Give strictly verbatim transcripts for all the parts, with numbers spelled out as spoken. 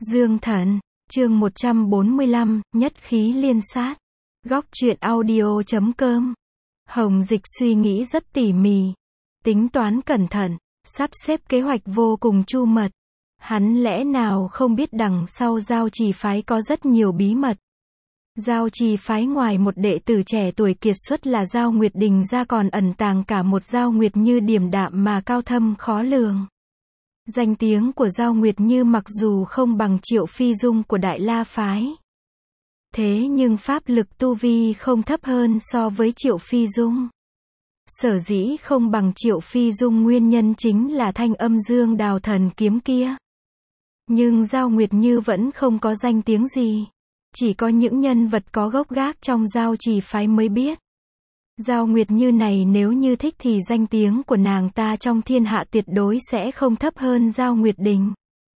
Dương Thần, chương một trăm bốn mươi lăm, nhất khí liên sát. Góc truyện audio chấm com. Hồng Dịch suy nghĩ rất tỉ mỉ, tính toán cẩn thận, sắp xếp kế hoạch vô cùng chu mật. Hắn lẽ nào không biết đằng sau Giao Trì phái có rất nhiều bí mật. Giao Trì phái ngoài một đệ tử trẻ tuổi kiệt xuất là Giao Nguyệt Đình ra còn ẩn tàng cả một Giao Nguyệt Như điềm đạm mà cao thâm khó lường. Danh tiếng của Giao Nguyệt Như mặc dù không bằng Triệu Phi Dung của Đại La phái, thế nhưng pháp lực tu vi không thấp hơn so với Triệu Phi Dung. Sở dĩ không bằng Triệu Phi Dung nguyên nhân chính là thanh âm dương đào thần kiếm kia. Nhưng Giao Nguyệt Như vẫn không có danh tiếng gì. Chỉ có những nhân vật có gốc gác trong Giao Trì phái mới biết. Giao Nguyệt Như này nếu như thích thì danh tiếng của nàng ta trong thiên hạ tuyệt đối sẽ không thấp hơn Giao Nguyệt Đình.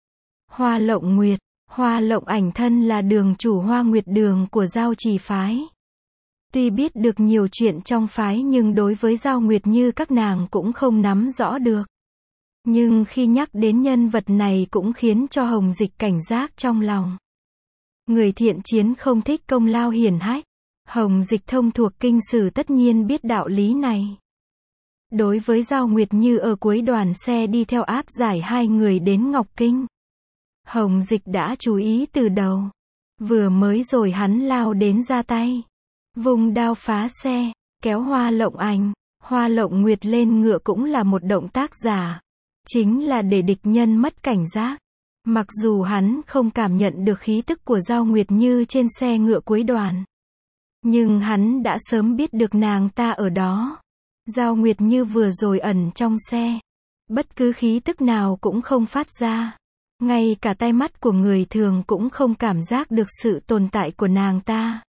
Hoa Lộng Nguyệt, Hoa Lộng Ảnh thân là đường chủ Hoa Nguyệt Đường của Giao Trì phái. Tuy biết được nhiều chuyện trong phái nhưng đối với Giao Nguyệt Như các nàng cũng không nắm rõ được. Nhưng khi nhắc đến nhân vật này cũng khiến cho Hồng Dịch cảnh giác trong lòng. Người thiện chiến không thích công lao hiển hách. Hồng Dịch thông thuộc kinh sử tất nhiên biết đạo lý này. Đối với Giao Nguyệt Như ở cuối đoàn xe đi theo áp giải hai người đến Ngọc Kinh, Hồng Dịch đã chú ý từ đầu. Vừa mới rồi hắn lao đến ra tay, vùng đao phá xe, kéo Hoa Lộng Ảnh, Hoa Lộng Nguyệt lên ngựa cũng là một động tác giả. Chính là để địch nhân mất cảnh giác. Mặc dù hắn không cảm nhận được khí tức của Giao Nguyệt Như trên xe ngựa cuối đoàn, nhưng hắn đã sớm biết được nàng ta ở đó. Giao Nguyệt Như vừa rồi ẩn trong xe, bất cứ khí tức nào cũng không phát ra. Ngay cả tai mắt của người thường cũng không cảm giác được sự tồn tại của nàng ta.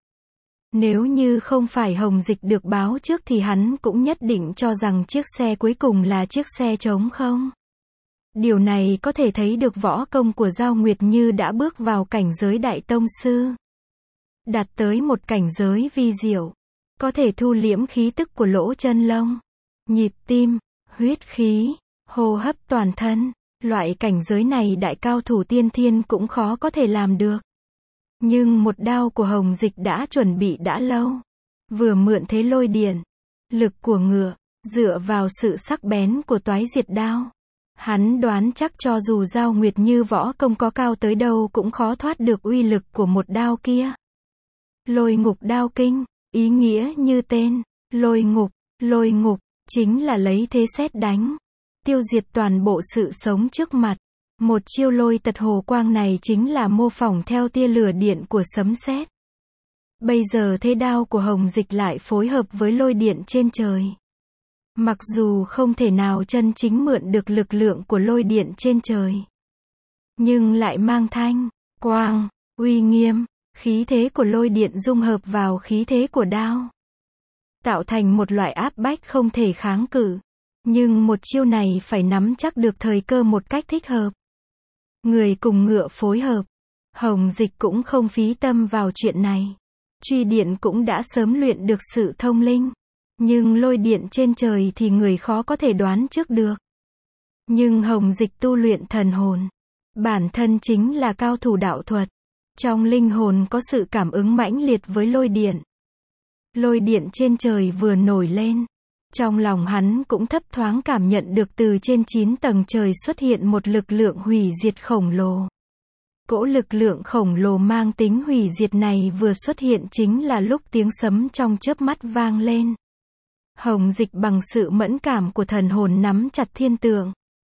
Nếu như không phải Hồng Dịch được báo trước thì hắn cũng nhất định cho rằng chiếc xe cuối cùng là chiếc xe trống không. Điều này có thể thấy được võ công của Giao Nguyệt Như đã bước vào cảnh giới đại tông sư. Đạt tới một cảnh giới vi diệu, có thể thu liễm khí tức của lỗ chân lông, nhịp tim, huyết khí, hô hấp toàn thân. Loại cảnh giới này đại cao thủ tiên thiên cũng khó có thể làm được. Nhưng một đao của Hồng Dịch đã chuẩn bị đã lâu. Vừa mượn thế lôi điện, lực của ngựa, dựa vào sự sắc bén của toái diệt đao. Hắn đoán chắc cho dù Giao Nguyệt Như võ công có cao tới đâu cũng khó thoát được uy lực của một đao kia. Lôi ngục đao kinh, ý nghĩa như tên, lôi ngục, lôi ngục, chính là lấy thế sét đánh, tiêu diệt toàn bộ sự sống trước mặt. Một chiêu lôi tật hồ quang này chính là mô phỏng theo tia lửa điện của sấm sét. Bây giờ thế đao của Hồng Dịch lại phối hợp với lôi điện trên trời. Mặc dù không thể nào chân chính mượn được lực lượng của lôi điện trên trời, nhưng lại mang thanh, quang, uy nghiêm, khí thế của lôi điện dung hợp vào khí thế của đao, tạo thành một loại áp bách không thể kháng cự. Nhưng một chiêu này phải nắm chắc được thời cơ một cách thích hợp. Người cùng ngựa phối hợp. Hồng Dịch cũng không phí tâm vào chuyện này. Truy điện cũng đã sớm luyện được sự thông linh. Nhưng lôi điện trên trời thì người khó có thể đoán trước được. Nhưng Hồng Dịch tu luyện thần hồn. Bản thân chính là cao thủ đạo thuật. Trong linh hồn có sự cảm ứng mãnh liệt với lôi điện. Lôi điện trên trời vừa nổi lên. Trong lòng hắn cũng thấp thoáng cảm nhận được từ trên chín tầng trời xuất hiện một lực lượng hủy diệt khổng lồ. Cỗ lực lượng khổng lồ mang tính hủy diệt này vừa xuất hiện chính là lúc tiếng sấm trong chớp mắt vang lên. Hồng Dịch bằng sự mẫn cảm của thần hồn nắm chặt thiên tượng,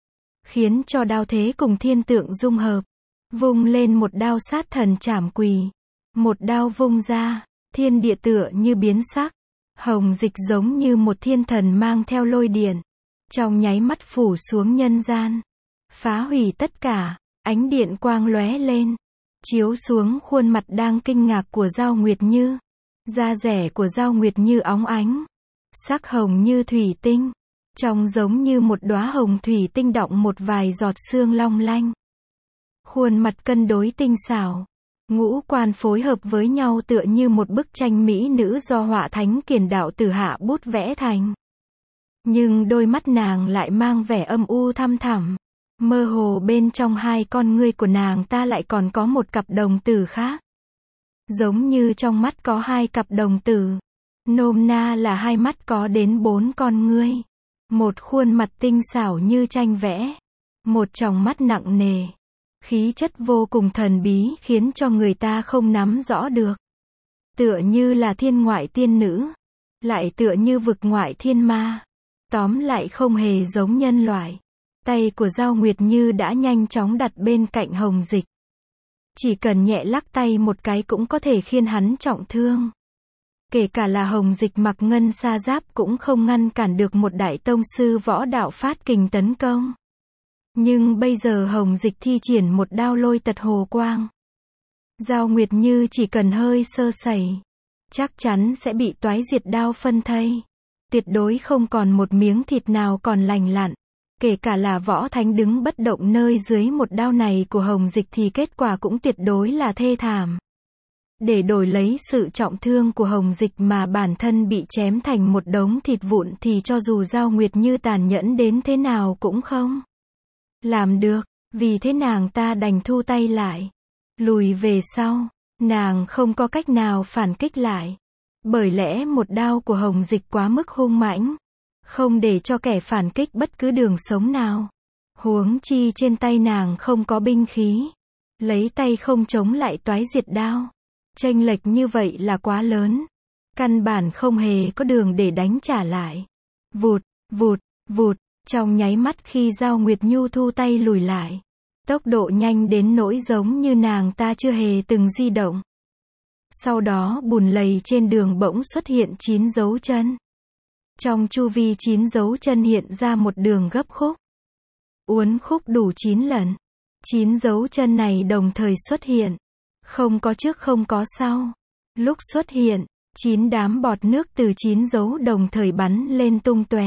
khiến cho đao thế cùng thiên tượng dung hợp, vung lên một đao sát thần trảm quỳ. Một đao vung ra, thiên địa tựa như biến sắc. Hồng Dịch giống như một thiên thần mang theo lôi điện, trong nháy mắt phủ xuống nhân gian, phá hủy tất cả. Ánh điện quang lóe lên, chiếu xuống khuôn mặt đang kinh ngạc của Giao Nguyệt Như. Da rẻ của Giao Nguyệt Như óng ánh, sắc hồng như thủy tinh, trông giống như một đóa hồng thủy tinh đọng một vài giọt sương long lanh. Khuôn mặt cân đối tinh xảo, ngũ quan phối hợp với nhau tựa như một bức tranh mỹ nữ do họa thánh Kiền Đạo Tử hạ bút vẽ thành. Nhưng đôi mắt nàng lại mang vẻ âm u thăm thẳm, Mơ hồ bên trong hai con ngươi của nàng ta lại còn có một cặp đồng tử khác. Giống như trong mắt có hai cặp đồng tử. Nôm na là hai mắt có đến bốn con ngươi. Một khuôn mặt tinh xảo như tranh vẽ. Một tròng mắt nặng nề. Khí chất vô cùng thần bí khiến cho người ta không nắm rõ được. Tựa như là thiên ngoại tiên nữ. Lại tựa như vực ngoại thiên ma. Tóm lại không hề giống nhân loại. Tay của Giao Nguyệt Như đã nhanh chóng đặt bên cạnh Hồng Dịch. Chỉ cần nhẹ lắc tay một cái cũng có thể khiến hắn trọng thương. Kể cả là Hồng Dịch mặc ngân sa giáp cũng không ngăn cản được một đại tông sư võ đạo phát kình tấn công. Nhưng bây giờ Hồng Dịch thi triển một đao lôi tật hồ quang. Giao Nguyệt Như chỉ cần hơi sơ sẩy, chắc chắn sẽ bị toái diệt đao phân thây. Tuyệt đối không còn một miếng thịt nào còn lành lặn. Kể cả là võ thánh đứng bất động nơi dưới một đao này của Hồng Dịch thì kết quả cũng tuyệt đối là thê thảm. Để đổi lấy sự trọng thương của Hồng Dịch mà bản thân bị chém thành một đống thịt vụn thì cho dù Giao Nguyệt Như tàn nhẫn đến thế nào cũng không làm được. Vì thế nàng ta đành thu tay lại. Lùi về sau. Nàng không có cách nào phản kích lại. Bởi lẽ một đao của Hồng Dịch quá mức hung mãnh. Không để cho kẻ phản kích bất cứ đường sống nào. Huống chi trên tay nàng không có binh khí. Lấy tay không chống lại toái diệt đao. Chênh lệch như vậy là quá lớn. Căn bản không hề có đường để đánh trả lại. Vụt, vụt, vụt. Trong nháy mắt khi Giao Nguyệt Nhu thu tay lùi lại. Tốc độ nhanh đến nỗi giống như nàng ta chưa hề từng di động. Sau đó bùn lầy trên đường bỗng xuất hiện chín dấu chân. Trong chu vi chín dấu chân hiện ra một đường gấp khúc. Uốn khúc đủ chín lần. Chín dấu chân này đồng thời xuất hiện. Không có trước không có sau. Lúc xuất hiện, chín đám bọt nước từ chín dấu đồng thời bắn lên tung tóe.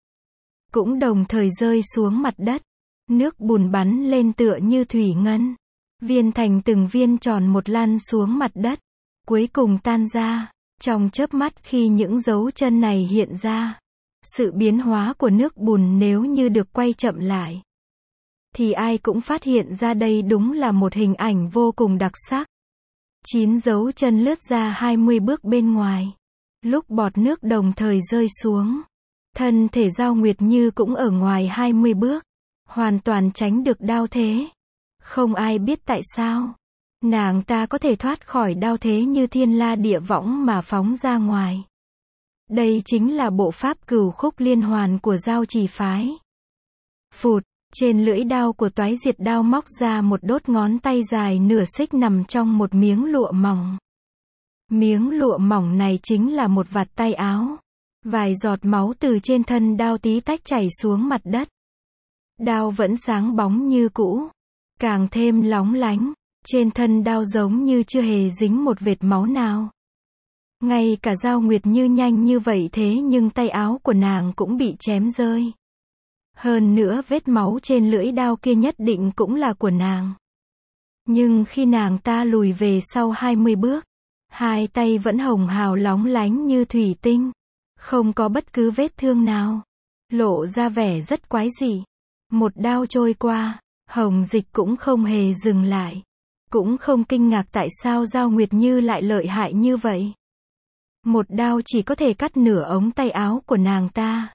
Cũng đồng thời rơi xuống mặt đất. Nước bùn bắn lên tựa như thủy ngân. Viên thành từng viên tròn một lăn xuống mặt đất. Cuối cùng tan ra. Trong chớp mắt khi những dấu chân này hiện ra. Sự biến hóa của nước bùn nếu như được quay chậm lại. Thì ai cũng phát hiện ra đây đúng là một hình ảnh vô cùng đặc sắc. Chín dấu chân lướt ra hai mươi bước bên ngoài. Lúc bọt nước đồng thời rơi xuống. Thân thể Giao Nguyệt Như cũng ở ngoài hai mươi bước. Hoàn toàn tránh được đao thế. Không ai biết tại sao. Nàng ta có thể thoát khỏi đao thế như thiên la địa võng mà phóng ra ngoài. Đây chính là bộ pháp cửu khúc liên hoàn của Giao Trì phái. Phụt, trên lưỡi đao của toái diệt đao móc ra một đốt ngón tay dài nửa xích nằm trong một miếng lụa mỏng. Miếng lụa mỏng này chính là một vạt tay áo. Vài giọt máu từ trên thân đao tí tách chảy xuống mặt đất. Đao vẫn sáng bóng như cũ. Càng thêm lóng lánh. Trên thân đao giống như chưa hề dính một vệt máu nào. Ngay cả Giao Nguyệt Như nhanh như vậy thế nhưng tay áo của nàng cũng bị chém rơi. Hơn nữa vết máu trên lưỡi đao kia nhất định cũng là của nàng. Nhưng khi nàng ta lùi về sau hai mươi bước, hai tay vẫn hồng hào lóng lánh như thủy tinh. Không có bất cứ vết thương nào. Lộ ra vẻ rất quái dị. Một đao trôi qua, Hồng Dịch cũng không hề dừng lại. Cũng không kinh ngạc tại sao Giao Nguyệt Như lại lợi hại như vậy. Một đao chỉ có thể cắt nửa ống tay áo của nàng ta.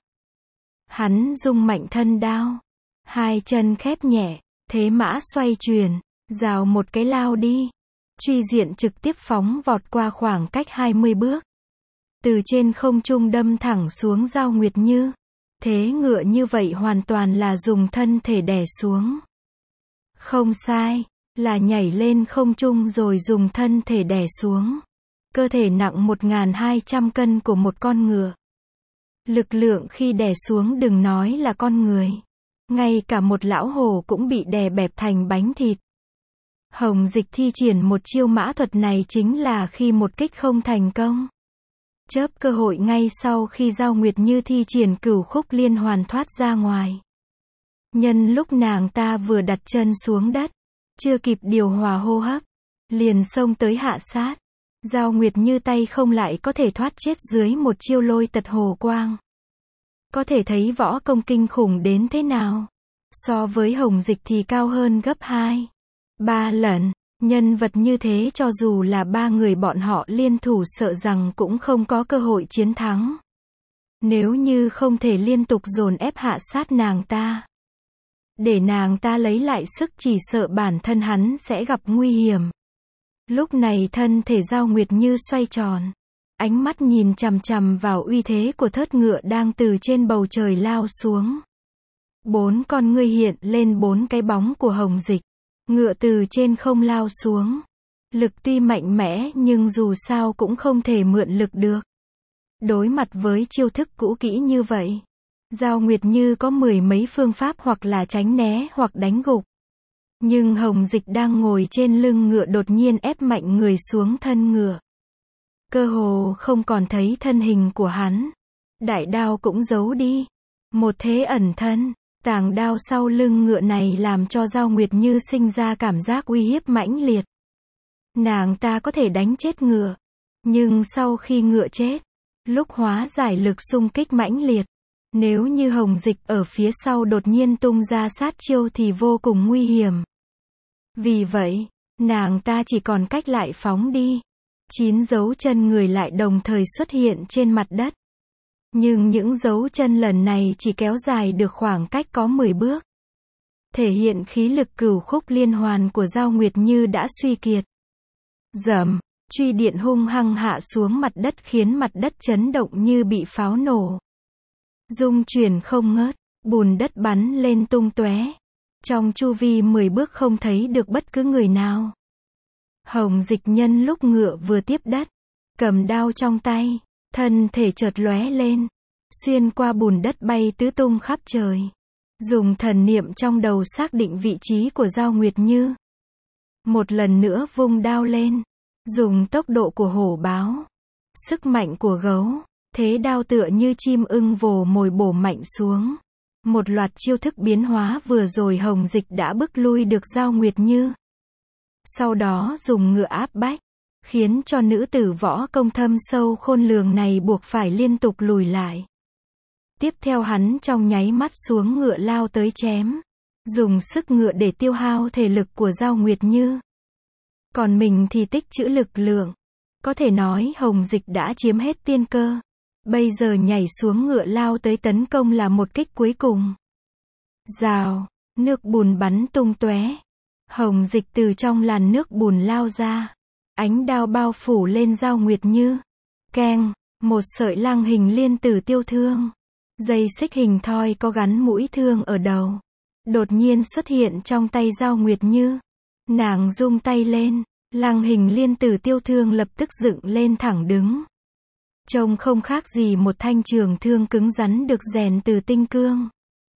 Hắn rung mạnh thân đao. Hai chân khép nhẹ, thế mã xoay chuyển, rào một cái lao đi. Truy diện trực tiếp phóng vọt qua khoảng cách hai mươi bước. Từ trên không trung đâm thẳng xuống Giao Nguyệt Như. Thế ngựa như vậy hoàn toàn là dùng thân thể đè xuống. Không sai, là nhảy lên không trung rồi dùng thân thể đè xuống. Cơ thể nặng một nghìn hai trăm cân của một con ngựa. Lực lượng khi đè xuống đừng nói là con người. Ngay cả một lão hổ cũng bị đè bẹp thành bánh thịt. Hồng Dịch thi triển một chiêu mã thuật này chính là khi một kích không thành công. Chớp cơ hội ngay sau khi Giao Nguyệt Như thi triển cửu khúc liên hoàn thoát ra ngoài. Nhân lúc nàng ta vừa đặt chân xuống đất, chưa kịp điều hòa hô hấp, liền xông tới hạ sát. Giao Nguyệt Như tay không lại có thể thoát chết dưới một chiêu lôi tật hồ quang. Có thể thấy võ công kinh khủng đến thế nào. So với Hồng Dịch thì cao hơn gấp hai, ba lần. Nhân vật như thế cho dù là ba người bọn họ liên thủ sợ rằng cũng không có cơ hội chiến thắng. Nếu như không thể liên tục dồn ép hạ sát nàng ta, để nàng ta lấy lại sức, chỉ sợ bản thân hắn sẽ gặp nguy hiểm. Lúc này thân thể Giao Nguyệt Như xoay tròn, ánh mắt nhìn chằm chằm vào uy thế của thớt ngựa đang từ trên bầu trời lao xuống. Bốn con ngươi hiện lên bốn cái bóng của Hồng Dịch. Ngựa từ trên không lao xuống. Lực tuy mạnh mẽ nhưng dù sao cũng không thể mượn lực được. Đối mặt với chiêu thức cũ kỹ như vậy, Giao Nguyệt Như có mười mấy phương pháp, hoặc là tránh né hoặc đánh gục. Nhưng Hồng Dịch đang ngồi trên lưng ngựa đột nhiên ép mạnh người xuống thân ngựa. Cơ hồ không còn thấy thân hình của hắn. Đại đao cũng giấu đi. Một thế ẩn thân. Tàng đao sau lưng ngựa này làm cho Giao Nguyệt Như sinh ra cảm giác uy hiếp mãnh liệt. Nàng ta có thể đánh chết ngựa. Nhưng sau khi ngựa chết, lúc hóa giải lực xung kích mãnh liệt, nếu như Hồng Dịch ở phía sau đột nhiên tung ra sát chiêu thì vô cùng nguy hiểm. Vì vậy, nàng ta chỉ còn cách lại phóng đi. Chín dấu chân người lại đồng thời xuất hiện trên mặt đất. Nhưng những dấu chân lần này chỉ kéo dài được khoảng cách có mười bước. Thể hiện khí lực cửu khúc liên hoàn của Giao Nguyệt Như đã suy kiệt. Rầm, truy điện hung hăng hạ xuống mặt đất khiến mặt đất chấn động như bị pháo nổ. Rung chuyển không ngớt, bùn đất bắn lên tung tóe. Trong chu vi mười bước không thấy được bất cứ người nào. Hồng Dịch nhân lúc ngựa vừa tiếp đất, cầm đao trong tay, thân thể chợt lóe lên, xuyên qua bùn đất bay tứ tung khắp trời. Dùng thần niệm trong đầu xác định vị trí của Giao Nguyệt Như. Một lần nữa vung đao lên, dùng tốc độ của hổ báo, sức mạnh của gấu, thế đao tựa như chim ưng vồ mồi bổ mạnh xuống. Một loạt chiêu thức biến hóa vừa rồi Hồng Dịch đã bức lui được Giao Nguyệt Như. Sau đó dùng ngựa áp bách, khiến cho nữ tử võ công thâm sâu khôn lường này buộc phải liên tục lùi lại. Tiếp theo hắn trong nháy mắt xuống ngựa lao tới chém, dùng sức ngựa để tiêu hao thể lực của Giao Nguyệt Như. Còn mình thì tích trữ lực lượng. Có thể nói Hồng Dịch đã chiếm hết tiên cơ. Bây giờ nhảy xuống ngựa lao tới tấn công là một kích cuối cùng. Rào, nước bùn bắn tung tóe. Hồng Dịch từ trong làn nước bùn lao ra. Ánh đao bao phủ lên Giao Nguyệt Như. Keng, một sợi lăng hình liên tử tiêu thương. Dây xích hình thoi có gắn mũi thương ở đầu. Đột nhiên xuất hiện trong tay Giao Nguyệt Như. Nàng rung tay lên, lăng hình liên tử tiêu thương lập tức dựng lên thẳng đứng. Trông không khác gì một thanh trường thương cứng rắn được rèn từ tinh cương.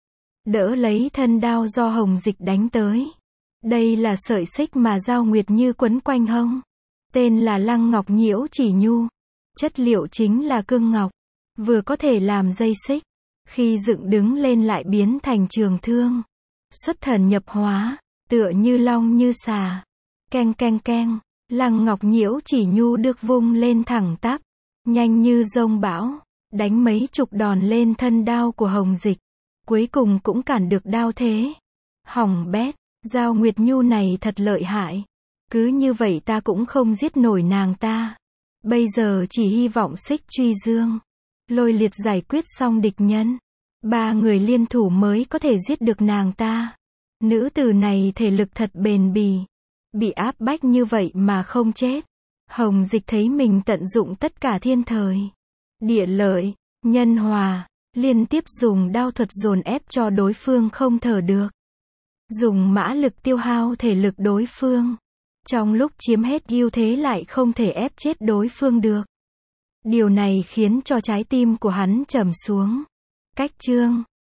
Đỡ lấy thân đao do Hồng Dịch đánh tới. Đây là sợi xích mà Giao Nguyệt Như quấn quanh hông. Tên là Lăng Ngọc Nhiễu Chỉ Nhu. Chất liệu chính là cương ngọc. Vừa có thể làm dây xích. Khi dựng đứng lên lại biến thành trường thương. Xuất thần nhập hóa, tựa như long như xà. Keng keng keng, Lăng Ngọc Nhiễu Chỉ Nhu được vung lên thẳng tắp, nhanh như dông bão, đánh mấy chục đòn lên thân đao của Hồng Dịch. Cuối cùng cũng cản được đao thế. Hỏng bét, Giao Nguyệt Nhu này thật lợi hại. Cứ như vậy ta cũng không giết nổi nàng ta. Bây giờ chỉ hy vọng xích truy dương, lôi liệt giải quyết xong địch nhân. Ba người liên thủ mới có thể giết được nàng ta. Nữ tử này thể lực thật bền bỉ. Bị áp bách như vậy mà không chết. Hồng Dịch thấy mình tận dụng tất cả thiên thời, địa lợi, nhân hòa, liên tiếp dùng đao thuật dồn ép cho đối phương không thở được. Dùng mã lực tiêu hao thể lực đối phương. Trong lúc chiếm hết ưu thế lại không thể ép chết đối phương được. Điều này khiến cho trái tim của hắn trầm xuống. Cách chương